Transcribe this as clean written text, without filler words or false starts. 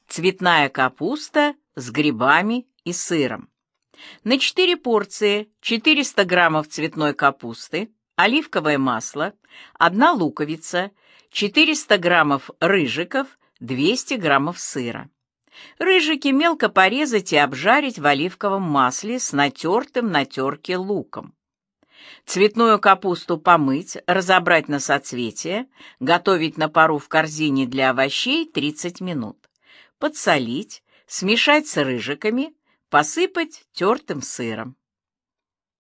Цветная капуста с грибами и сыром. На 4 порции 400 граммов цветной капусты, оливковое масло, 1 луковица, 400 граммов рыжиков, 200 граммов сыра. Рыжики мелко порезать и обжарить в оливковом масле с натертым на терке луком. Цветную капусту помыть, разобрать на соцветия, готовить на пару в корзине для овощей 30 минут. Подсолить, смешать с рыжиками, посыпать тертым сыром.